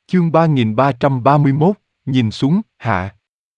Chương 3331, nhìn xuống, hạ.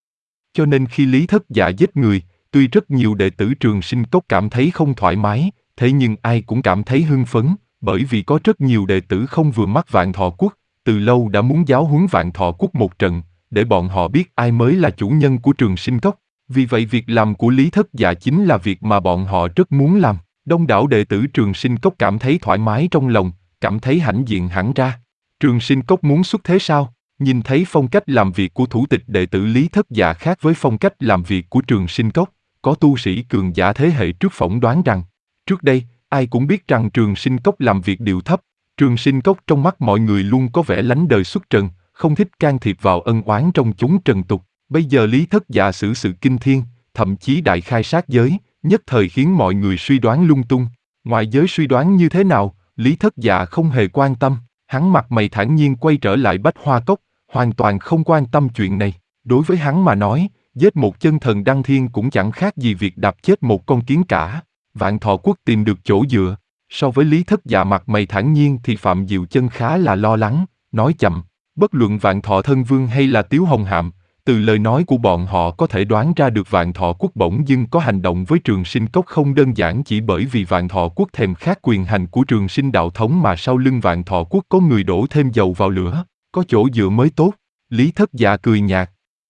Cho nên khi Lý Thất Dạ giết người, tuy rất nhiều đệ tử Trường Sinh Cốc cảm thấy không thoải mái, thế nhưng ai cũng cảm thấy hưng phấn, bởi vì có rất nhiều đệ tử không vừa mắt Vạn Thọ Quốc, từ lâu đã muốn giáo huấn Vạn Thọ Quốc một trận, để bọn họ biết ai mới là chủ nhân của Trường Sinh Cốc. Vì vậy việc làm của Lý Thất Dạ chính là việc mà bọn họ rất muốn làm. Đông đảo đệ tử Trường Sinh Cốc cảm thấy thoải mái trong lòng, cảm thấy hãnh diện hẳn ra. Trường Sinh Cốc muốn xuất thế sao? Nhìn thấy phong cách làm việc của thủ tịch đệ tử Lý Thất Dạ khác với phong cách làm việc của Trường Sinh Cốc, có tu sĩ cường giả thế hệ trước phỏng đoán rằng, trước đây, ai cũng biết rằng Trường Sinh Cốc làm việc điệu thấp, Trường Sinh Cốc trong mắt mọi người luôn có vẻ lánh đời xuất trần, không thích can thiệp vào ân oán trong chúng trần tục. Bây giờ Lý Thất Dạ xử sự kinh thiên, thậm chí đại khai sát giới, nhất thời khiến mọi người suy đoán lung tung. Ngoại giới suy đoán như thế nào, Lý Thất Dạ không hề quan tâm, hắn mặt mày thản nhiên quay trở lại Bách Hoa Cốc, hoàn toàn không quan tâm chuyện này. Đối với hắn mà nói, giết một chân thần đăng thiên cũng chẳng khác gì việc đạp chết một con kiến cả. Vạn Thọ Quốc tìm được chỗ dựa. So với Lý Thất Dạ mặt mày thản nhiên thì Phạm Diệu Chân khá là lo lắng, nói chậm. Bất luận Vạn Thọ Thân Vương hay là Tiếu Hồng Hạm, từ lời nói của bọn họ có thể đoán ra được Vạn Thọ Quốc bỗng dưng có hành động với Trường Sinh Cốc không đơn giản chỉ bởi vì Vạn Thọ Quốc thèm khát quyền hành của Trường Sinh đạo thống mà sau lưng Vạn Thọ Quốc có người đổ thêm dầu vào lửa, có chỗ dựa mới tốt. Lý Thất Dạ cười nhạt.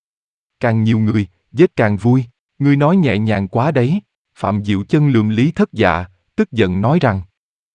Càng nhiều người, giết càng vui, ngươi nói nhẹ nhàng quá đấy. Phạm Diệu Chân lườm Lý Thất Dạ, tức giận nói rằng,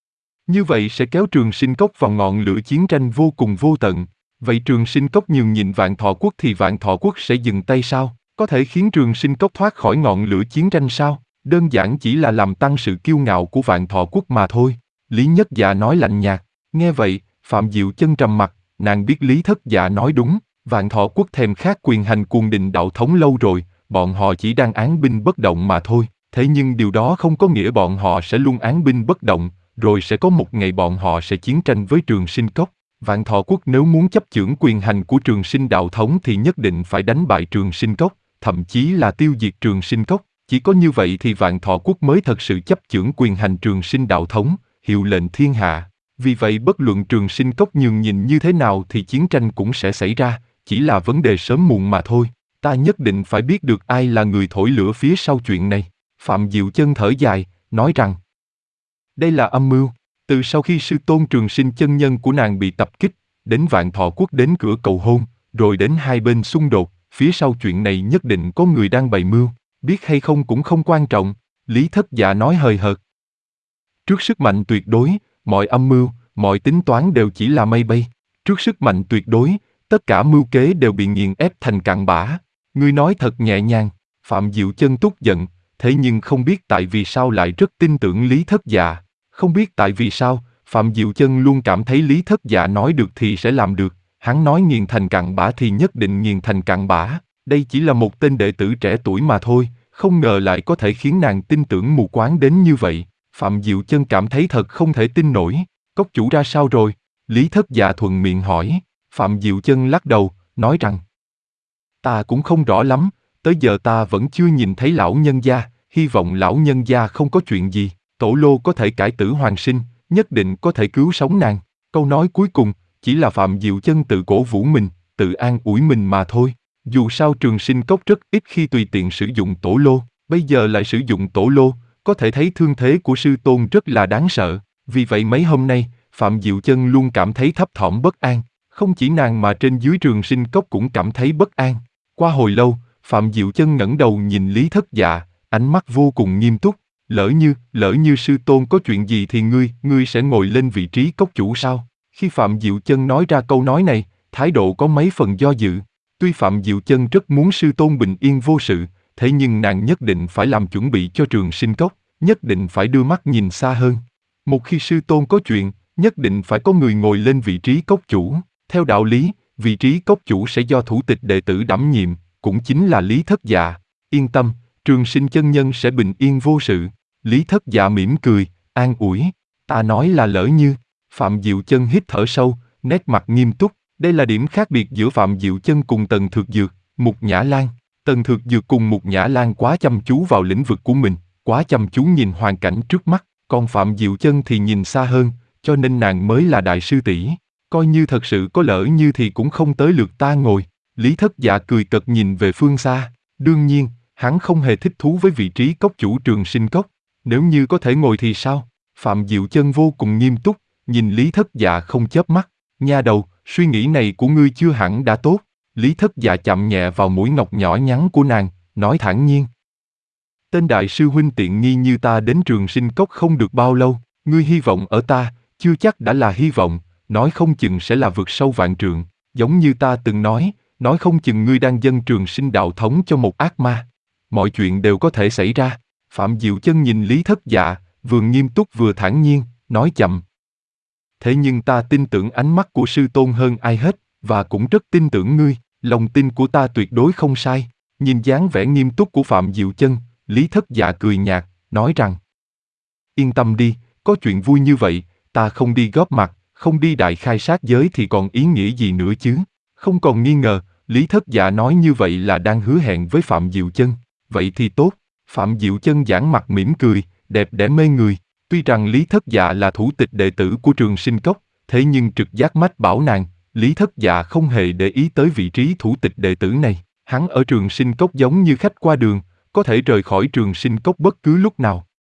như vậy sẽ kéo Trường Sinh Cốc vào ngọn lửa chiến tranh vô cùng vô tận. Vậy Trường Sinh Cốc nhường nhịn Vạn Thọ Quốc thì Vạn Thọ Quốc sẽ dừng tay sao? Có thể khiến Trường Sinh Cốc thoát khỏi ngọn lửa chiến tranh sao? Đơn giản chỉ là làm tăng sự kiêu ngạo của Vạn Thọ Quốc mà thôi. Lý Nhất Dạ nói lạnh nhạt. Nghe vậy, Phạm Diệu Chân trầm mặt, nàng biết Lý Thất Dạ nói đúng. Vạn Thọ Quốc thèm khát quyền hành cuồng định đạo thống lâu rồi, bọn họ chỉ đang án binh bất động mà thôi. Thế nhưng điều đó không có nghĩa bọn họ sẽ luôn án binh bất động, rồi sẽ có một ngày bọn họ sẽ chiến tranh với Trường Sinh Cốc. Vạn Thọ Quốc nếu muốn chấp chưởng quyền hành của Trường Sinh đạo thống thì nhất định phải đánh bại Trường Sinh Cốc, thậm chí là tiêu diệt Trường Sinh Cốc. Chỉ có như vậy thì Vạn Thọ Quốc mới thật sự chấp chưởng quyền hành Trường Sinh đạo thống, hiệu lệnh thiên hạ. Vì vậy bất luận Trường Sinh Cốc nhường nhịn như thế nào thì chiến tranh cũng sẽ xảy ra, chỉ là vấn đề sớm muộn mà thôi. Ta nhất định phải biết được ai là người thổi lửa phía sau chuyện này. Phạm Diệu Chân thở dài, nói rằng, đây là âm mưu. Từ sau khi sư tôn Trường Sinh chân nhân của nàng bị tập kích, đến Vạn Thọ Quốc đến cửa cầu hôn, rồi đến hai bên xung đột, phía sau chuyện này nhất định có người đang bày mưu, biết hay không cũng không quan trọng. Lý Thất Dạ nói hời hợt. Trước sức mạnh tuyệt đối, mọi âm mưu, mọi tính toán đều chỉ là mây bay. Trước sức mạnh tuyệt đối, tất cả mưu kế đều bị nghiền ép thành cặn bã. Ngươi nói thật nhẹ nhàng. Phạm Diệu Chân tức giận, thế nhưng không biết tại vì sao lại rất tin tưởng Lý Thất Dạ. Không biết tại vì sao, Phạm Diệu Chân luôn cảm thấy Lý Thất Dạ nói được thì sẽ làm được, hắn nói nghiền thành cặn bã thì nhất định nghiền thành cặn bã. Đây chỉ là một tên đệ tử trẻ tuổi mà thôi, không ngờ lại có thể khiến nàng tin tưởng mù quáng đến như vậy. Phạm Diệu Chân cảm thấy thật không thể tin nổi. Cốc chủ ra sao rồi? Lý Thất Dạ thuận miệng hỏi. Phạm Diệu Chân lắc đầu, nói rằng, ta cũng không rõ lắm, tới giờ ta vẫn chưa nhìn thấy lão nhân gia, hy vọng lão nhân gia không có chuyện gì. Tổ lô có thể cải tử hoàn sinh, nhất định có thể cứu sống nàng. Câu nói cuối cùng, chỉ là Phạm Diệu Chân tự cổ vũ mình, tự an ủi mình mà thôi. Dù sao Trường Sinh Cốc rất ít khi tùy tiện sử dụng tổ lô, bây giờ lại sử dụng tổ lô, có thể thấy thương thế của sư tôn rất là đáng sợ. Vì vậy mấy hôm nay, Phạm Diệu Chân luôn cảm thấy thấp thỏm bất an. Không chỉ nàng mà trên dưới Trường Sinh Cốc cũng cảm thấy bất an. Qua hồi lâu, Phạm Diệu Chân ngẩng đầu nhìn Lý Thất Dạ, ánh mắt vô cùng nghiêm túc. Lỡ như sư tôn có chuyện gì thì ngươi sẽ ngồi lên vị trí cốc chủ sao? Khi Phạm Diệu Chân nói ra câu nói này, thái độ có mấy phần do dự. Tuy Phạm Diệu Chân rất muốn sư tôn bình yên vô sự, thế nhưng nàng nhất định phải làm chuẩn bị cho Trường Sinh Cốc, nhất định phải đưa mắt nhìn xa hơn. Một khi sư tôn có chuyện, nhất định phải có người ngồi lên vị trí cốc chủ. Theo đạo lý, vị trí cốc chủ sẽ do thủ tịch đệ tử đảm nhiệm, cũng chính là Lý Thất Dạ. Yên tâm, Trường Sinh chân nhân sẽ bình yên vô sự. Lý Thất Dạ mỉm cười, an ủi. Ta nói là lỡ như. Phạm Diệu Chân hít thở sâu, nét mặt nghiêm túc. Đây là điểm khác biệt giữa Phạm Diệu Chân cùng Tần Thược Dược, Mục Nhã Lan. Tần Thược Dược cùng Mục Nhã Lan quá chăm chú vào lĩnh vực của mình, quá chăm chú nhìn hoàn cảnh trước mắt. Còn Phạm Diệu Chân thì nhìn xa hơn, cho nên nàng mới là đại sư tỷ. Coi như thật sự có lỡ như thì cũng không tới lượt ta ngồi. Lý Thất Dạ cười cợt nhìn về phương xa. Đương nhiên, hắn không hề thích thú với vị trí cốc chủ Trường Sinh Cốc. Nếu như có thể ngồi thì sao? Phạm Diệu Chân vô cùng nghiêm túc, nhìn Lý Thất Dạ không chớp mắt. Nha đầu, suy nghĩ này của ngươi chưa hẳn đã tốt. Lý Thất Dạ chạm nhẹ vào mũi ngọc nhỏ nhắn của nàng, nói thản nhiên. Tên đại sư huynh tiện nghi như ta đến Trường Sinh Cốc không được bao lâu, ngươi hy vọng ở ta, chưa chắc đã là hy vọng, nói không chừng sẽ là vượt sâu vạn trượng, giống như ta từng nói không chừng ngươi đang dâng Trường Sinh đạo thống cho một ác ma. Mọi chuyện đều có thể xảy ra. Phạm Diệu Chân nhìn Lý Thất Dạ, vừa nghiêm túc vừa thản nhiên, nói chậm. Thế nhưng ta tin tưởng ánh mắt của sư tôn hơn ai hết, và cũng rất tin tưởng ngươi, lòng tin của ta tuyệt đối không sai. Nhìn dáng vẻ nghiêm túc của Phạm Diệu Chân, Lý Thất Dạ cười nhạt, nói rằng: Yên tâm đi, có chuyện vui như vậy, ta không đi góp mặt, không đi đại khai sát giới thì còn ý nghĩa gì nữa chứ? Không còn nghi ngờ, Lý Thất Dạ nói như vậy là đang hứa hẹn với Phạm Diệu Chân. Vậy thì tốt. Phạm Diệu Chân giãn mặt mỉm cười, đẹp đẽ mê người. Tuy rằng Lý Thất Dạ là thủ tịch đệ tử của Trường Sinh Cốc, thế nhưng trực giác mách bảo nàng, Lý Thất Dạ không hề để ý tới vị trí thủ tịch đệ tử này. Hắn ở Trường Sinh Cốc giống như khách qua đường, có thể rời khỏi Trường Sinh Cốc bất cứ lúc nào.